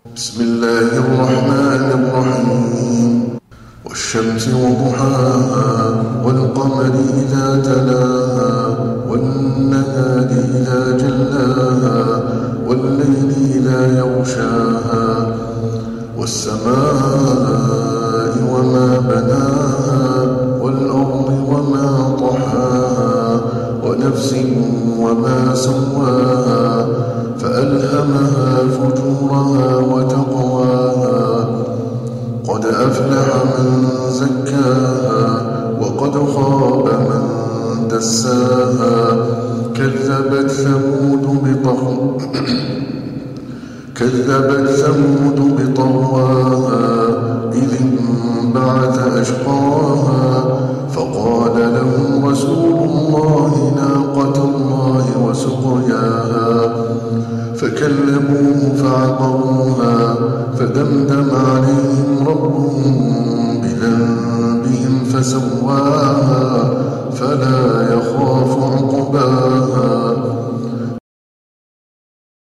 بسم الله الرحمن الرحيم والشمس وضحاها والقمر إذا تلاها والنهار إذا جلاها والليل إذا يغشاها والسماء وما بناها والأرض وما طحاها ونفس وما سواها فألهمها فجورها وتقواها قد أفلح من زكاها وقد خاب من دساها كذبت ثمود بطغواها إذ انبعث أشقاها فقال لهم رسول الله ناقة الله وسقياها فكذبوه فعقروها فدمدم عليهم ربهم بذنبهم فسواها فلا يخاف عقباها.